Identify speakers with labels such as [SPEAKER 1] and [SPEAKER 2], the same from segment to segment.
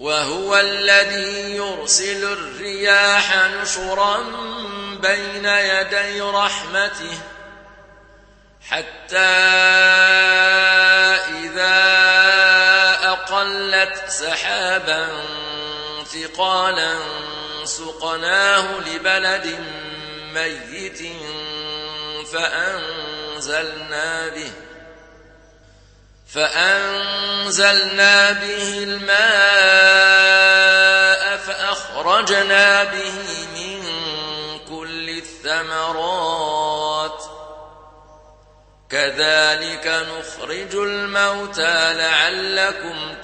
[SPEAKER 1] وهو الذي يرسل الرياح نشرا بين يدي رحمته حتى إذا أقلت سحابا ثقالا سقناه لبلد ميت فأنزلنا به الماء فأخرجنا به من كل الثمرات كذلك نخرج الموتى لعلكم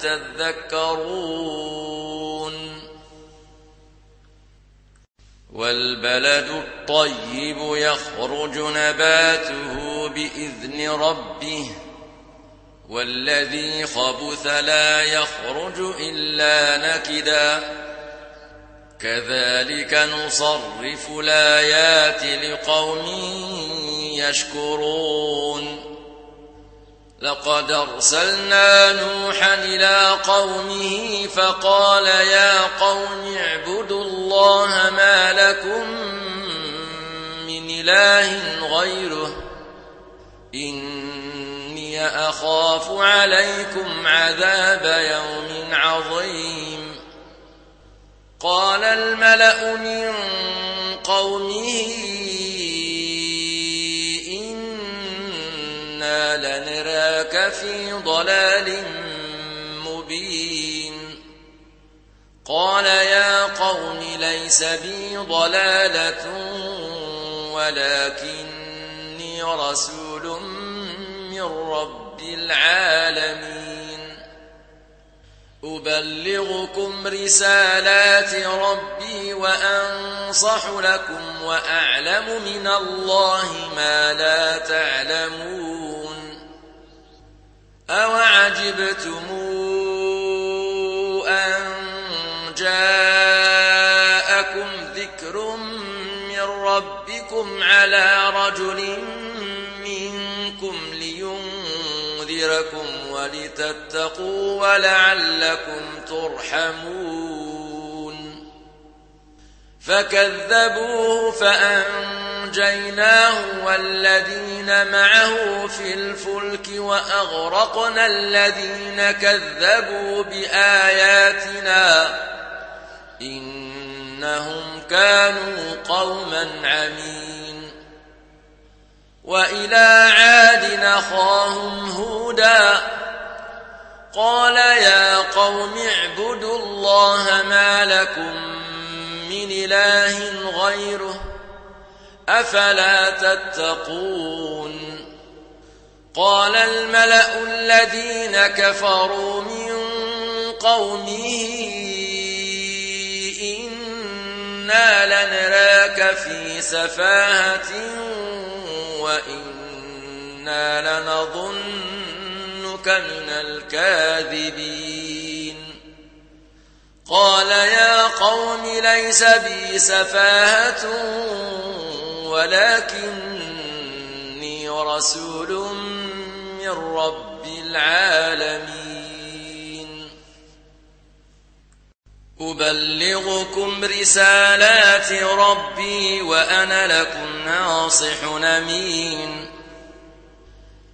[SPEAKER 1] تذكرون والبلد الطيب يخرج نباته بإذن ربه والذي خبث لا يخرج إلا نكدا كذلك نصرف الآيات لقوم يشكرون لقد أرسلنا نوحا إلى قومه فقال يا قوم اعبدوا الله ما لكم من إله غيره إني أخاف عليكم عذاب يوم عظيم قال الملأ من قومه إنا لنراك في ضلال مبين قال يا قوم ليس بي ضلالة ولكني رسول من رب العالمين أبلغكم رسالات ربي وأنصح لكم وأعلم من الله ما لا تعلمون أوعجبتم أن جاءكم ذكر من ربكم على رجل منكم لينذركم ولتتقوا ولعلكم ترحمون فكذبوه فأنجيناه والذين معه في الفلك وأغرقنا الذين كذبوا بآياتنا إنهم كانوا قوما عمين وإلى عاد أخاهم هودا قال يا قوم اعبدوا الله ما لكم من إله غيره أفلا تتقون قال الملأ الذين كفروا من قومه إنا لنراك في سفاهة وإنا لنظنك من الكاذبين قال يا قوم ليس بي سفاهة ولكني رسول من رب العالمين أبلغكم رسالات ربي وأنا لكم ناصح أمين